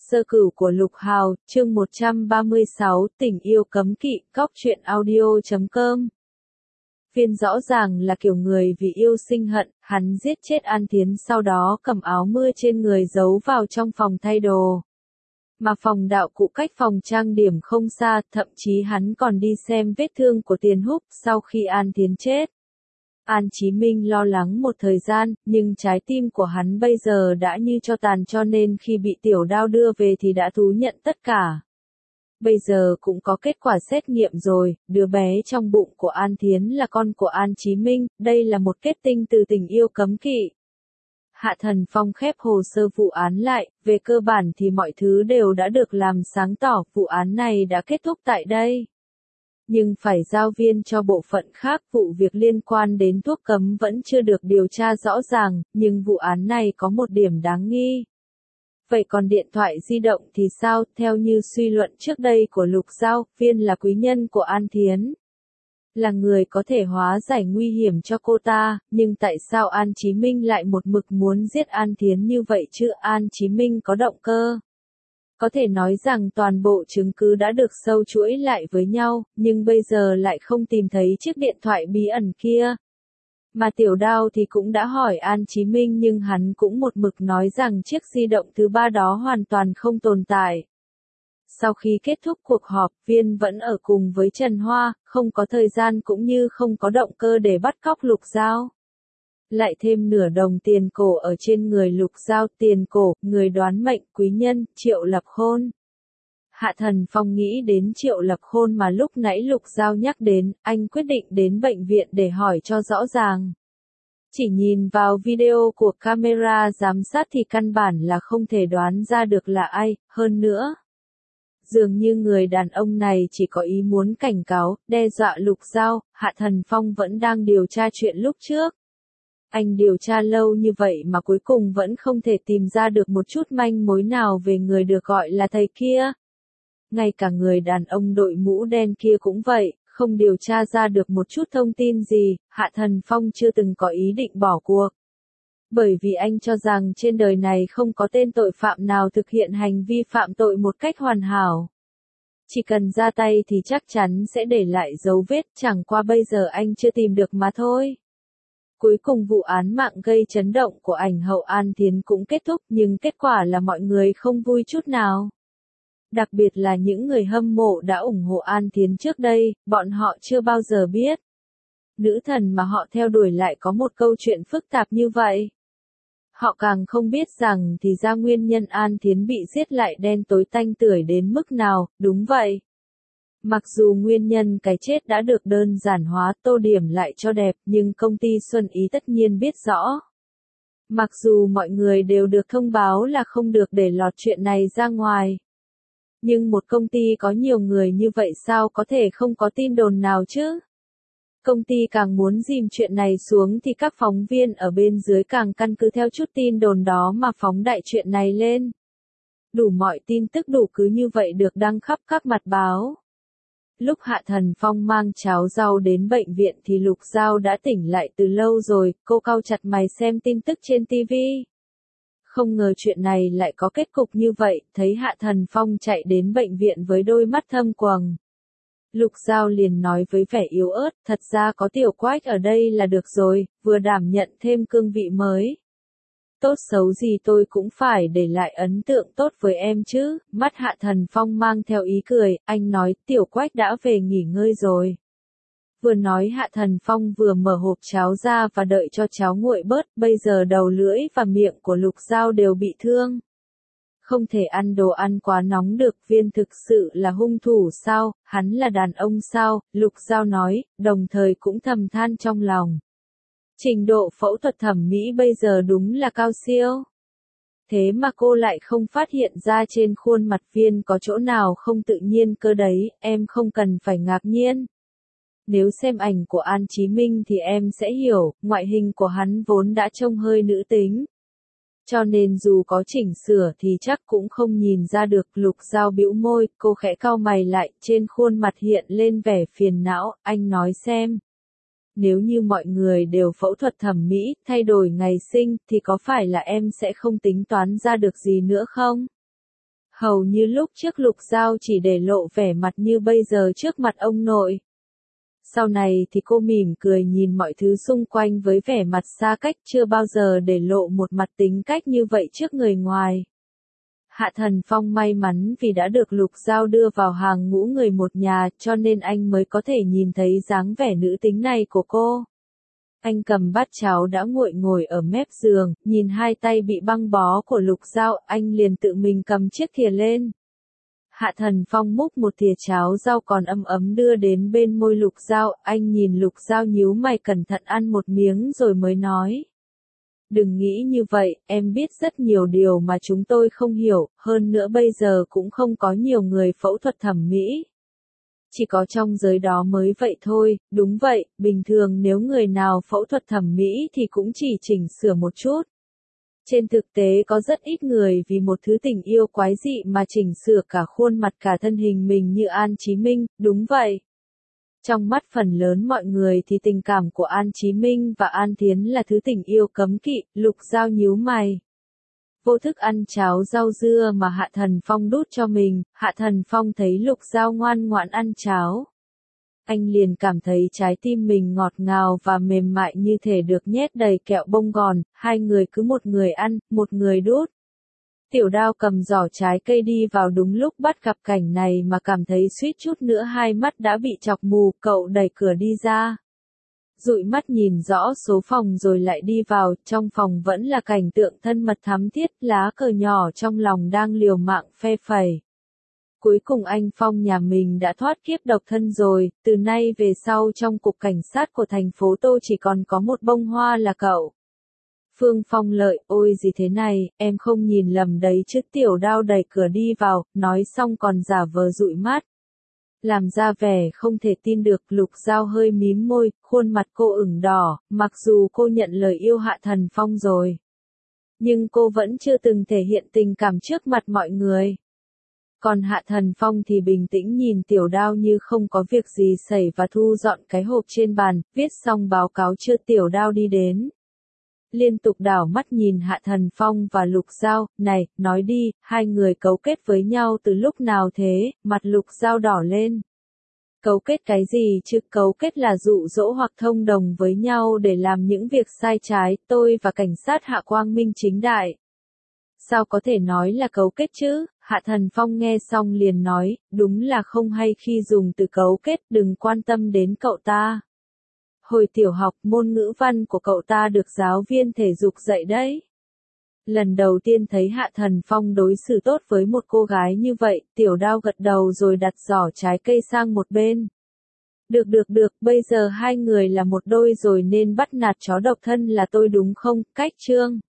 Sơ cửu của Lục Hào, chương 136, tình yêu cấm kỵ, cóc truyện audio.com. Viên rõ ràng là kiểu người vì yêu sinh hận, hắn giết chết An Thiến sau đó cầm áo mưa trên người giấu vào trong phòng thay đồ. Mà phòng đạo cụ cách phòng trang điểm không xa, thậm chí hắn còn đi xem vết thương của Tiền Húc sau khi An Thiến chết. An Chí Minh lo lắng một thời gian, nhưng trái tim của hắn bây giờ đã như tro tàn, cho nên khi bị Tiểu Đao đưa về thì đã thú nhận tất cả. Bây giờ cũng có kết quả xét nghiệm rồi, đứa bé trong bụng của An Thiến là con của An Chí Minh, đây là một kết tinh từ tình yêu cấm kỵ. Hạ Thần Phong khép hồ sơ vụ án lại, về cơ bản thì mọi thứ đều đã được làm sáng tỏ, vụ án này đã kết thúc tại đây. Nhưng phải giao viên cho bộ phận khác, vụ việc liên quan đến thuốc cấm vẫn chưa được điều tra rõ ràng, nhưng vụ án này có một điểm đáng nghi. Vậy còn điện thoại di động thì sao? Theo như suy luận trước đây của Lục Giao, Viên là quý nhân của An Thiến. Là người có thể hóa giải nguy hiểm cho cô ta, nhưng tại sao An Chí Minh lại một mực muốn giết An Thiến như vậy chứ? An Chí Minh có động cơ. Có thể nói rằng toàn bộ chứng cứ đã được sâu chuỗi lại với nhau, nhưng bây giờ lại không tìm thấy chiếc điện thoại bí ẩn kia. Mà Tiểu Đao thì cũng đã hỏi An Chí Minh nhưng hắn cũng một mực nói rằng chiếc di động thứ ba đó hoàn toàn không tồn tại. Sau khi kết thúc cuộc họp, Viên vẫn ở cùng với Trần Hoa, không có thời gian cũng như không có động cơ để bắt cóc Lục Giao. Lại thêm nửa đồng tiền cổ ở trên người Lục Giao, tiền cổ, người đoán mệnh, quý nhân, Triệu Lập Khôn. Hạ Thần Phong nghĩ đến Triệu Lập Khôn mà lúc nãy Lục Giao nhắc đến, anh quyết định đến bệnh viện để hỏi cho rõ ràng. Chỉ nhìn vào video của camera giám sát thì căn bản là không thể đoán ra được là ai, hơn nữa. Dường như người đàn ông này chỉ có ý muốn cảnh cáo, đe dọa Lục Giao, Hạ Thần Phong vẫn đang điều tra chuyện lúc trước. Anh điều tra lâu như vậy mà cuối cùng vẫn không thể tìm ra được một chút manh mối nào về người được gọi là thầy kia. Ngay cả người đàn ông đội mũ đen kia cũng vậy, không điều tra ra được một chút thông tin gì, Hạ Thần Phong chưa từng có ý định bỏ cuộc. Bởi vì anh cho rằng trên đời này không có tên tội phạm nào thực hiện hành vi phạm tội một cách hoàn hảo. Chỉ cần ra tay thì chắc chắn sẽ để lại dấu vết, chẳng qua bây giờ anh chưa tìm được mà thôi. Cuối cùng vụ án mạng gây chấn động của ảnh hậu An Thiến cũng kết thúc, nhưng kết quả là mọi người không vui chút nào. Đặc biệt là những người hâm mộ đã ủng hộ An Thiến trước đây, bọn họ chưa bao giờ biết. Nữ thần mà họ theo đuổi lại có một câu chuyện phức tạp như vậy. Họ càng không biết rằng thì ra nguyên nhân An Thiến bị giết lại đen tối tanh tưởi đến mức nào, đúng vậy. Mặc dù nguyên nhân cái chết đã được đơn giản hóa, tô điểm lại cho đẹp, nhưng công ty Xuân Ý tất nhiên biết rõ. Mặc dù mọi người đều được thông báo là không được để lọt chuyện này ra ngoài. Nhưng một công ty có nhiều người như vậy sao có thể không có tin đồn nào chứ? Công ty càng muốn dìm chuyện này xuống thì các phóng viên ở bên dưới càng căn cứ theo chút tin đồn đó mà phóng đại chuyện này lên. Đủ mọi tin tức đủ cứ như vậy được đăng khắp các mặt báo. Lúc Hạ Thần Phong mang cháo rau đến bệnh viện thì Lục Giao đã tỉnh lại từ lâu rồi, cô cau chặt mày xem tin tức trên TV. Không ngờ chuyện này lại có kết cục như vậy, thấy Hạ Thần Phong chạy đến bệnh viện với đôi mắt thâm quầng. Lục Giao liền nói với vẻ yếu ớt, thật ra có Tiểu Quách ở đây là được rồi, vừa đảm nhận thêm cương vị mới. Tốt xấu gì tôi cũng phải để lại ấn tượng tốt với em chứ, mắt Hạ Thần Phong mang theo ý cười, anh nói Tiểu Quách đã về nghỉ ngơi rồi. Vừa nói Hạ Thần Phong vừa mở hộp cháo ra và đợi cho cháo nguội bớt, bây giờ đầu lưỡi và miệng của Lục Giao đều bị thương. Không thể ăn đồ ăn quá nóng được, Viên thực sự là hung thủ sao, hắn là đàn ông sao, Lục Giao nói, đồng thời cũng thầm than trong lòng. Trình độ phẫu thuật thẩm mỹ bây giờ đúng là cao siêu. Thế mà cô lại không phát hiện ra trên khuôn mặt Viên có chỗ nào không tự nhiên cơ đấy, em không cần phải ngạc nhiên. Nếu xem ảnh của An Chí Minh thì em sẽ hiểu, ngoại hình của hắn vốn đã trông hơi nữ tính. Cho nên dù có chỉnh sửa thì chắc cũng không nhìn ra được. Lục Giao bĩu môi, cô khẽ cau mày lại, trên khuôn mặt hiện lên vẻ phiền não, anh nói xem. Nếu như mọi người đều phẫu thuật thẩm mỹ, thay đổi ngày sinh, thì có phải là em sẽ không tính toán ra được gì nữa không? Hầu như lúc trước Lục Giao chỉ để lộ vẻ mặt như bây giờ trước mặt ông nội. Sau này thì cô mỉm cười nhìn mọi thứ xung quanh với vẻ mặt xa cách, chưa bao giờ để lộ một mặt tính cách như vậy trước người ngoài. Hạ Thần Phong may mắn vì đã được Lục Giao đưa vào hàng ngũ người một nhà, cho nên anh mới có thể nhìn thấy dáng vẻ nữ tính này của cô. Anh cầm bát cháo đã nguội ngồi ở mép giường, nhìn hai tay bị băng bó của Lục Giao, anh liền tự mình cầm chiếc thìa lên. Hạ Thần Phong múc một thìa cháo rau còn ấm ấm đưa đến bên môi Lục Giao, anh nhìn Lục Giao nhíu mày cẩn thận ăn một miếng rồi mới nói. Đừng nghĩ như vậy, em biết rất nhiều điều mà chúng tôi không hiểu, hơn nữa bây giờ cũng không có nhiều người phẫu thuật thẩm mỹ. Chỉ có trong giới đó mới vậy thôi, đúng vậy, bình thường nếu người nào phẫu thuật thẩm mỹ thì cũng chỉ chỉnh sửa một chút. Trên thực tế có rất ít người vì một thứ tình yêu quái dị mà chỉnh sửa cả khuôn mặt cả thân hình mình như An Chí Minh, đúng vậy. Trong mắt phần lớn mọi người thì tình cảm của An Chí Minh và An Thiến là thứ tình yêu cấm kỵ, Lục Giao nhíu mày. Vô thức ăn cháo rau dưa mà Hạ Thần Phong đút cho mình, Hạ Thần Phong thấy Lục Giao ngoan ngoãn ăn cháo. Anh liền cảm thấy trái tim mình ngọt ngào và mềm mại như thể được nhét đầy kẹo bông gòn, hai người cứ một người ăn, một người đút. Tiểu Đao cầm giỏ trái cây đi vào đúng lúc bắt gặp cảnh này mà cảm thấy suýt chút nữa hai mắt đã bị chọc mù, cậu đẩy cửa đi ra. Dụi mắt nhìn rõ số phòng rồi lại đi vào, trong phòng vẫn là cảnh tượng thân mật thắm thiết, lá cờ nhỏ trong lòng đang liều mạng phe phẩy. Cuối cùng anh Phong nhà mình đã thoát kiếp độc thân rồi, từ nay về sau trong cục cảnh sát của thành phố Tô chỉ còn có một bông hoa là cậu. Phương Phong Lợi, ôi gì thế này, em không nhìn lầm đấy chứ. Tiểu Đao đẩy cửa đi vào, nói xong còn giả vờ dụi mắt. Làm ra vẻ không thể tin được, Lục Giao hơi mím môi, khuôn mặt cô ửng đỏ, mặc dù cô nhận lời yêu Hạ Thần Phong rồi. Nhưng cô vẫn chưa từng thể hiện tình cảm trước mặt mọi người. Còn Hạ Thần Phong thì bình tĩnh nhìn Tiểu Đao như không có việc gì xảy và thu dọn cái hộp trên bàn, viết xong báo cáo chưa. Tiểu Đao đi đến. Liên tục đảo mắt nhìn Hạ Thần Phong và Lục Giao, này, nói đi, hai người cấu kết với nhau từ lúc nào thế, mặt Lục Giao đỏ lên. Cấu kết cái gì chứ, cấu kết là dụ dỗ hoặc thông đồng với nhau để làm những việc sai trái, tôi và cảnh sát Hạ quang minh chính đại. Sao có thể nói là cấu kết chứ? Hạ Thần Phong nghe xong liền nói, đúng là không hay khi dùng từ cấu kết, đừng quan tâm đến cậu ta. Hồi tiểu học, môn ngữ văn của cậu ta được giáo viên thể dục dạy đấy. Lần đầu tiên thấy Hạ Thần Phong đối xử tốt với một cô gái như vậy, Tiểu Đao gật đầu rồi đặt giỏ trái cây sang một bên. Được, bây giờ hai người là một đôi rồi nên bắt nạt chó độc thân là tôi đúng không, Cách Trương?